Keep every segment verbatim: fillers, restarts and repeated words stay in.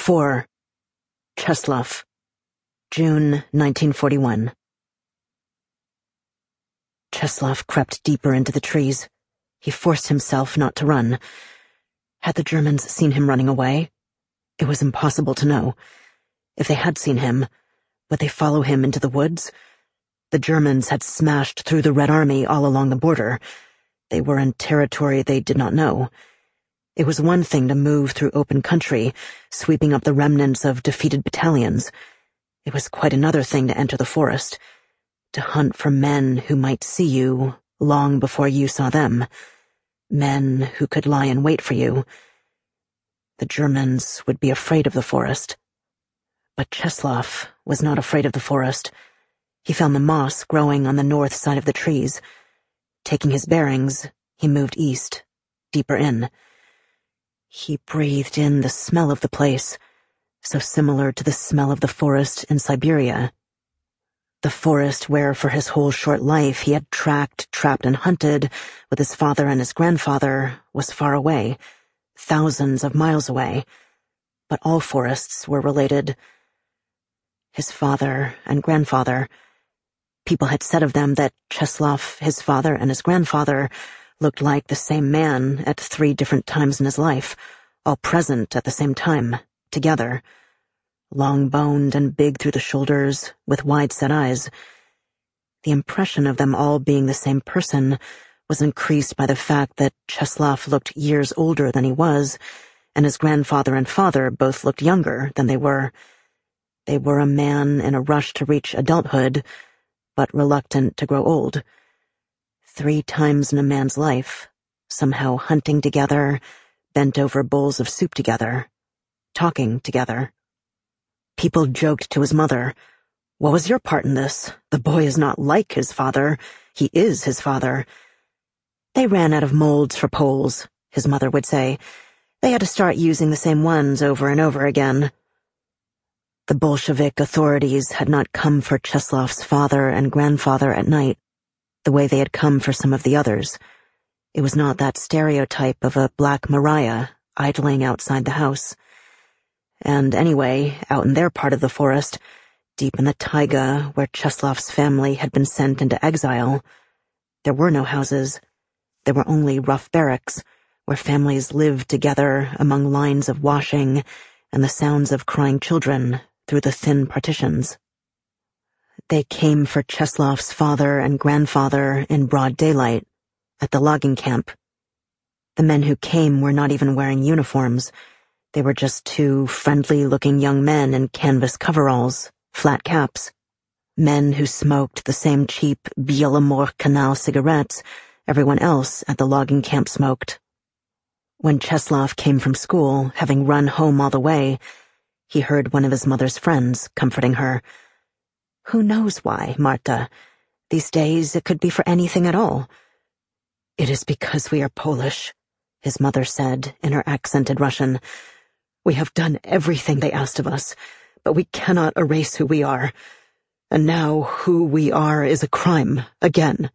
four. Cheslov. June nineteen forty-one. Cheslov crept deeper into the trees. He forced himself not to run. Had the Germans seen him running away? It was impossible to know. If they had seen him, would they follow him into the woods? The Germans had smashed through the Red Army all along the border. They were in territory they did not know. It was one thing to move through open country, sweeping up the remnants of defeated battalions. It was quite another thing to enter the forest, to hunt for men who might see you long before you saw them, men who could lie in wait for you. The Germans would be afraid of the forest. But Cheslov was not afraid of the forest. He found the moss growing on the north side of the trees. Taking his bearings, he moved east, deeper in. He breathed in the smell of the place, so similar to the smell of the forest in Siberia. The forest where for his whole short life he had tracked, trapped, and hunted with his father and his grandfather was far away, thousands of miles away. But all forests were related. His father and grandfather. People had said of them that Cheslov, his father, and his grandfather looked like the same man at three different times in his life, all present at the same time, together. Long-boned and big through the shoulders, with wide-set eyes. The impression of them all being the same person was increased by the fact that Cheslov looked years older than he was, and his grandfather and father both looked younger than they were. They were a man in a rush to reach adulthood, but reluctant to grow old. Three times in a man's life, somehow hunting together, bent over bowls of soup together, talking together. People joked to his mother, "What was your part in this? The boy is not like his father. He is his father." They ran out of molds for poles, his mother would say. They had to start using the same ones over and over again. The Bolshevik authorities had not come for Cheslov's father and grandfather at night, the way they had come for some of the others. It was not that stereotype of a Black Maria idling outside the house. And anyway, out in their part of the forest, deep in the taiga where Cheslov's family had been sent into exile, there were no houses. There were only rough barracks, where families lived together among lines of washing and the sounds of crying children through the thin partitions. They came for Cheslov's father and grandfather in broad daylight, at the logging camp. The men who came were not even wearing uniforms. They were just two friendly-looking young men in canvas coveralls, flat caps. Men who smoked the same cheap Bielamor Canal cigarettes everyone else at the logging camp smoked. When Cheslov came from school, having run home all the way, he heard one of his mother's friends comforting her. "Who knows why, Marta? These days it could be for anything at all." "It is because we are Polish," his mother said in her accented Russian. "We have done everything they asked of us, but we cannot erase who we are. And now who we are is a crime, again."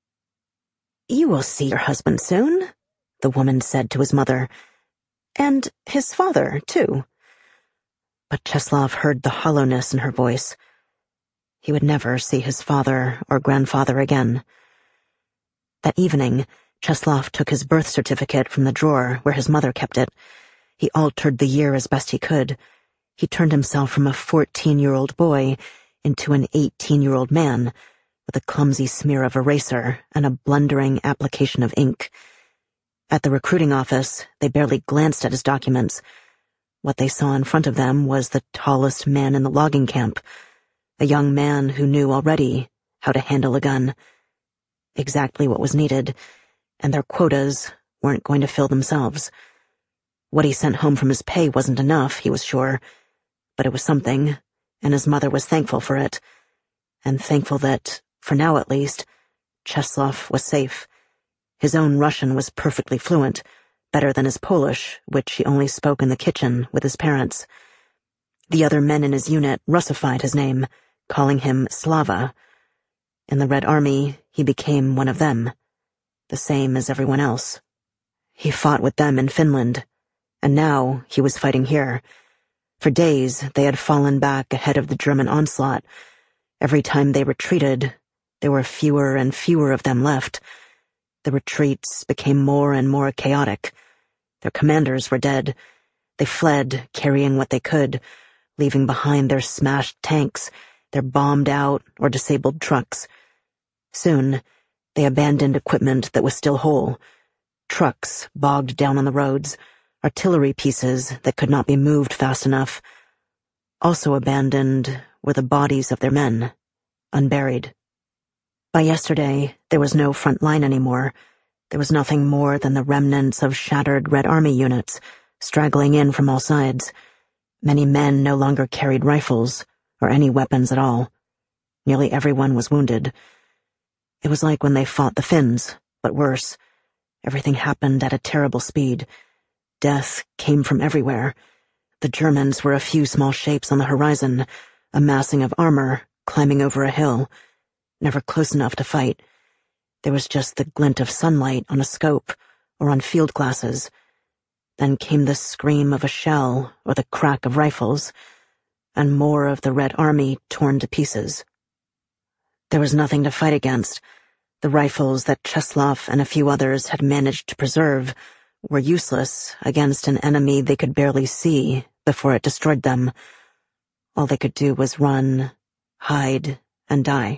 "You will see your husband soon," the woman said to his mother. "And his father, too." But Cheslov heard the hollowness in her voice. He would never see his father or grandfather again. That evening, Cheslov took his birth certificate from the drawer where his mother kept it. He altered the year as best he could. He turned himself from a fourteen-year-old boy into an eighteen-year-old man, with a clumsy smear of eraser and a blundering application of ink. At the recruiting office, they barely glanced at his documents. What they saw in front of them was the tallest man in the logging camp, a young man who knew already how to handle a gun. Exactly what was needed, and their quotas weren't going to fill themselves. What he sent home from his pay wasn't enough, he was sure, but it was something, and his mother was thankful for it, and thankful that, for now at least, Cheslov was safe. His own Russian was perfectly fluent, better than his Polish, which he only spoke in the kitchen with his parents. The other men in his unit Russified his name, calling him Slava. In the Red Army, he became one of them, the same as everyone else. He fought with them in Finland, and now he was fighting here. For days, they had fallen back ahead of the German onslaught. Every time they retreated, there were fewer and fewer of them left. The retreats became more and more chaotic. Their commanders were dead. They fled, carrying what they could, leaving behind their smashed tanks, their bombed-out or disabled trucks. Soon, they abandoned equipment that was still whole. Trucks bogged down on the roads, artillery pieces that could not be moved fast enough. Also abandoned were the bodies of their men, unburied. By yesterday, there was no front line anymore. There was nothing more than the remnants of shattered Red Army units, straggling in from all sides. Many men no longer carried rifles, or any weapons at all. Nearly everyone was wounded. It was like when they fought the Finns, but worse. Everything happened at a terrible speed. Death came from everywhere. The Germans were a few small shapes on the horizon, a massing of armor, climbing over a hill. Never close enough to fight. There was just the glint of sunlight on a scope, or on field glasses. Then came the scream of a shell, or the crack of rifles, and more of the Red Army torn to pieces. There was nothing to fight against. The rifles that Czeslaw and a few others had managed to preserve were useless against an enemy they could barely see before it destroyed them. All they could do was run, hide, and die.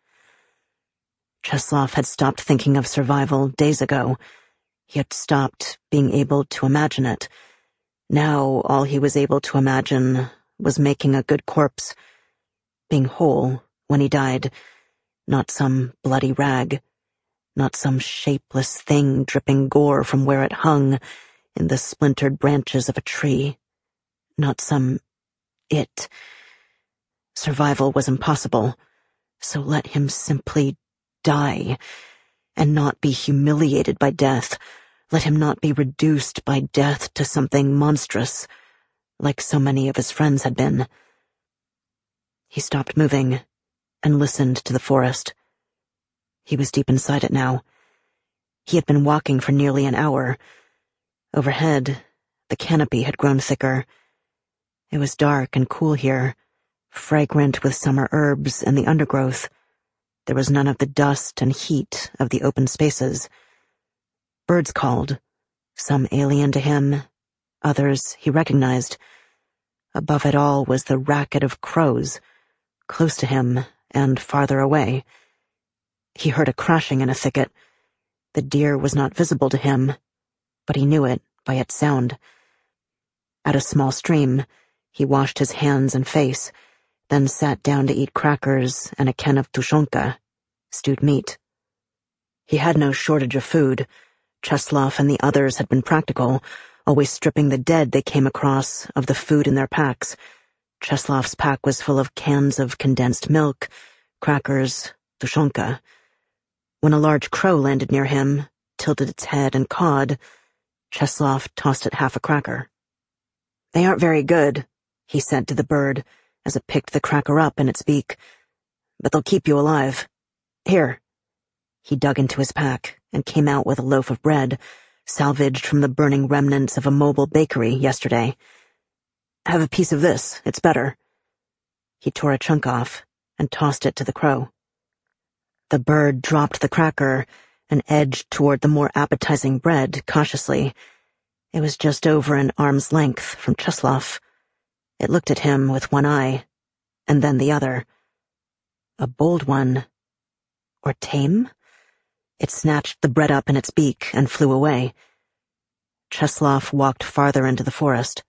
Czeslaw had stopped thinking of survival days ago. He had stopped being able to imagine it. Now all he was able to imagine was making a good corpse, being whole when he died, not some bloody rag, not some shapeless thing dripping gore from where it hung in the splintered branches of a tree, not some it. Survival was impossible, so let him simply die, and not be humiliated by death. Let him not be reduced by death to something monstrous, like so many of his friends had been. He stopped moving and listened to the forest. He was deep inside it now. He had been walking for nearly an hour. Overhead, the canopy had grown thicker. It was dark and cool here, fragrant with summer herbs and the undergrowth. There was none of the dust and heat of the open spaces. Birds called, some alien to him, others he recognized. Above it all was the racket of crows, close to him and farther away. He heard a crashing in a thicket. The deer was not visible to him, but he knew it by its sound. At a small stream, he washed his hands and face, then sat down to eat crackers and a can of tushonka, stewed meat. He had no shortage of food. Czeslaw and the others had been practical, always stripping the dead they came across of the food in their packs. Czeslaw's pack was full of cans of condensed milk, crackers, tushonka. When a large crow landed near him, tilted its head and cawed, Czeslaw tossed it half a cracker. "They aren't very good," he said to the bird as it picked the cracker up in its beak, "but they'll keep you alive. Here." He dug into his pack and came out with a loaf of bread, salvaged from the burning remnants of a mobile bakery yesterday. "Have a piece of this, it's better." He tore a chunk off and tossed it to the crow. The bird dropped the cracker and edged toward the more appetizing bread cautiously. It was just over an arm's length from Czeslaw. It looked at him with one eye, and then the other. A bold one. Or tame? It snatched the bread up in its beak and flew away. Czeslaw walked farther into the forest.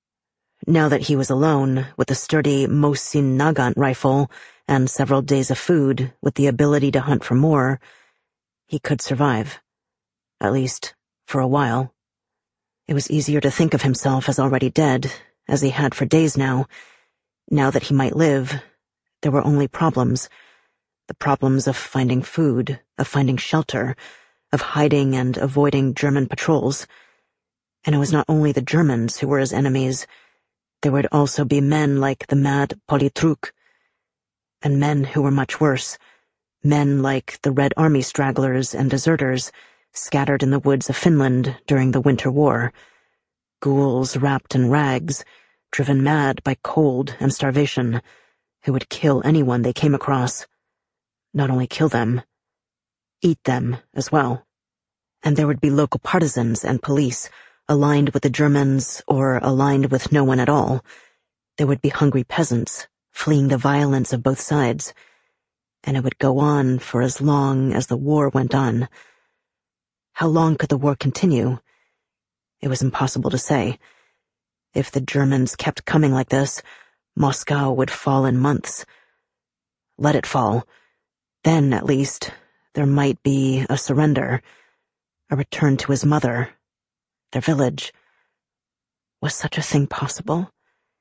Now that he was alone, with the sturdy Mosin Nagant rifle and several days of food with the ability to hunt for more, he could survive. At least, for a while. It was easier to think of himself as already dead, as he had for days now. Now that he might live, there were only problems. The problems of finding food, of finding shelter, of hiding and avoiding German patrols. And it was not only the Germans who were his enemies. There would also be men like the mad Polytruk, and men who were much worse, men like the Red Army stragglers and deserters scattered in the woods of Finland during the Winter War, ghouls wrapped in rags, driven mad by cold and starvation, who would kill anyone they came across. Not only kill them, eat them as well. And there would be local partisans and police, aligned with the Germans or aligned with no one at all. There would be hungry peasants, fleeing the violence of both sides. And it would go on for as long as the war went on. How long could the war continue? It was impossible to say. If the Germans kept coming like this, Moscow would fall in months. Let it fall. Then, at least, there might be a surrender, a return to his mother, their village. Was such a thing possible?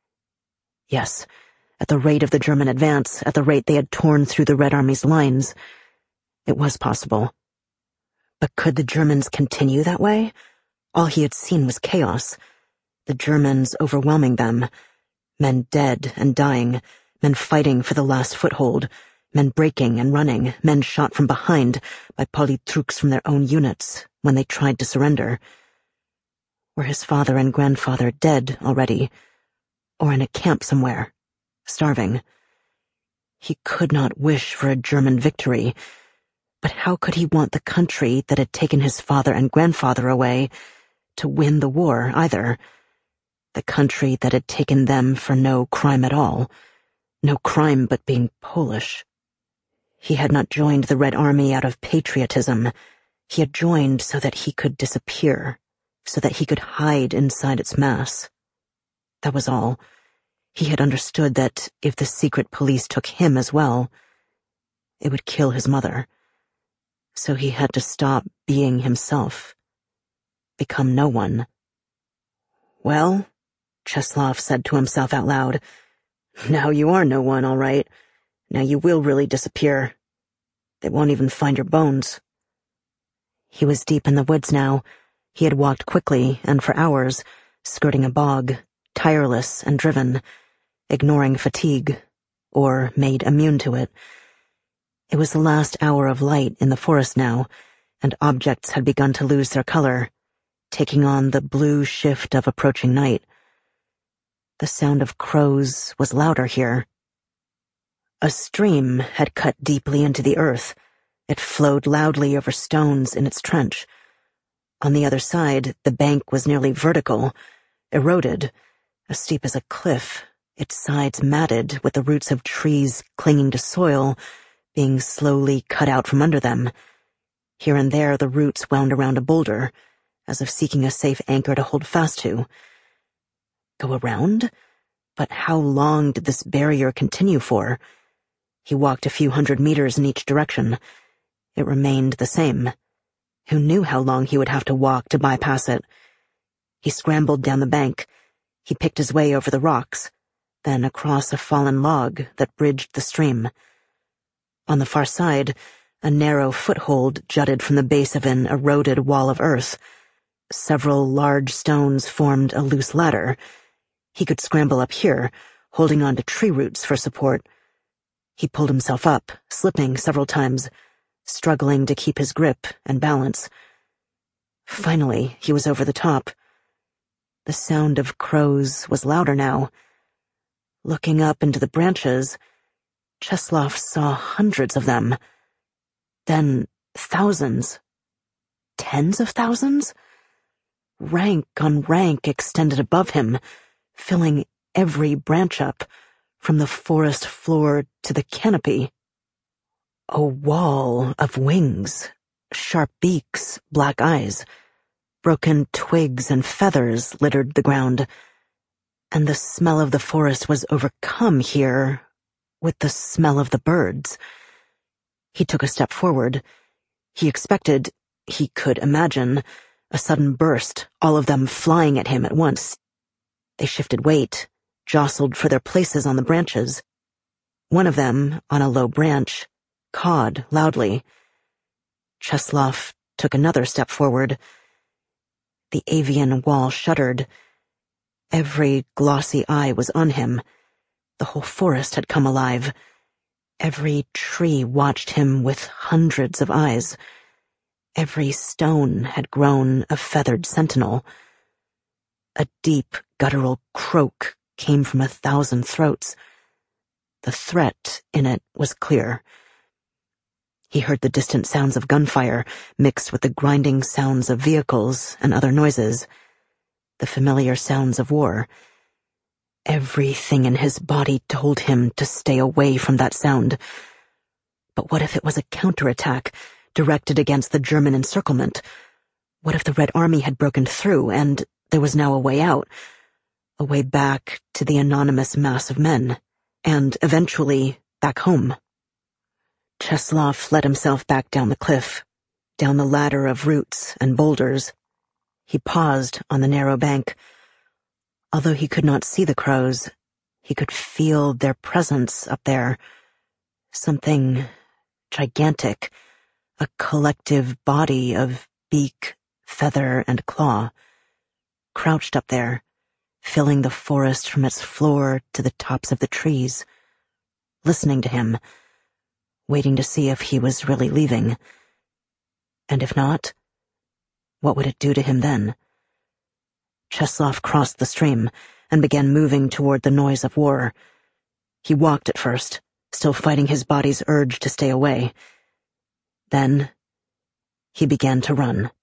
Yes, at the rate of the German advance, at the rate they had torn through the Red Army's lines, it was possible. But could the Germans continue that way? All he had seen was chaos. The Germans overwhelming them. Men dead and dying, men fighting for the last foothold, men breaking and running, men shot from behind by politruks from their own units when they tried to surrender. Were his father and grandfather dead already, or in a camp somewhere, starving? He could not wish for a German victory, but how could he want the country that had taken his father and grandfather away to win the war either? The country that had taken them for no crime at all, no crime but being Polish. He had not joined the Red Army out of patriotism. He had joined so that he could disappear, so that he could hide inside its mass. That was all. He had understood that if the secret police took him as well, it would kill his mother. So he had to stop being himself, become no one. Well, Cheslov said to himself out loud, now you are no one, all right. Now you will really disappear. They won't even find your bones. He was deep in the woods now. He had walked quickly and for hours, skirting a bog, tireless and driven, ignoring fatigue, or made immune to it. It was the last hour of light in the forest now, and objects had begun to lose their color, taking on the blue shift of approaching night. The sound of crows was louder here. A stream had cut deeply into the earth. It flowed loudly over stones in its trench. On the other side, the bank was nearly vertical, eroded, as steep as a cliff, its sides matted with the roots of trees clinging to soil, being slowly cut out from under them. Here and there the roots wound around a boulder, as if seeking a safe anchor to hold fast to. Go around? But how long did this barrier continue for? He walked a few hundred meters in each direction. It remained the same. Who knew how long he would have to walk to bypass it? He scrambled down the bank. He picked his way over the rocks, then across a fallen log that bridged the stream. On the far side, a narrow foothold jutted from the base of an eroded wall of earth. Several large stones formed a loose ladder. He could scramble up here, holding on to tree roots for support. He pulled himself up, slipping several times, struggling to keep his grip and balance. Finally, he was over the top. The sound of crows was louder now. Looking up into the branches, Cheslov saw hundreds of them. Then thousands. Tens of thousands? Rank on rank extended above him, filling every branch up, from the forest floor to the canopy. A wall of wings, sharp beaks, black eyes. Broken twigs and feathers littered the ground, and the smell of the forest was overcome here with the smell of the birds. He took a step forward. He expected, he could imagine, a sudden burst, all of them flying at him at once. They shifted weight, jostled for their places on the branches. One of them, on a low branch, cawed loudly. Cheslov took another step forward. The avian wall shuddered. Every glossy eye was on him. The whole forest had come alive. Every tree watched him with hundreds of eyes. Every stone had grown a feathered sentinel. A deep, guttural croak came from a thousand throats. The threat in it was clear. He heard the distant sounds of gunfire mixed with the grinding sounds of vehicles and other noises, the familiar sounds of war. Everything in his body told him to stay away from that sound. But what if it was a counterattack directed against the German encirclement? What if the Red Army had broken through and there was now a way out, a way back to the anonymous mass of men, and eventually back home? Cheslov let himself back down the cliff, down the ladder of roots and boulders. He paused on the narrow bank. Although he could not see the crows, he could feel their presence up there. Something gigantic, a collective body of beak, feather, and claw, crouched up there, filling the forest from its floor to the tops of the trees, listening to him, waiting to see if he was really leaving. And if not, what would it do to him then? Cheslov crossed the stream and began moving toward the noise of war. He walked at first, still fighting his body's urge to stay away. Then he began to run.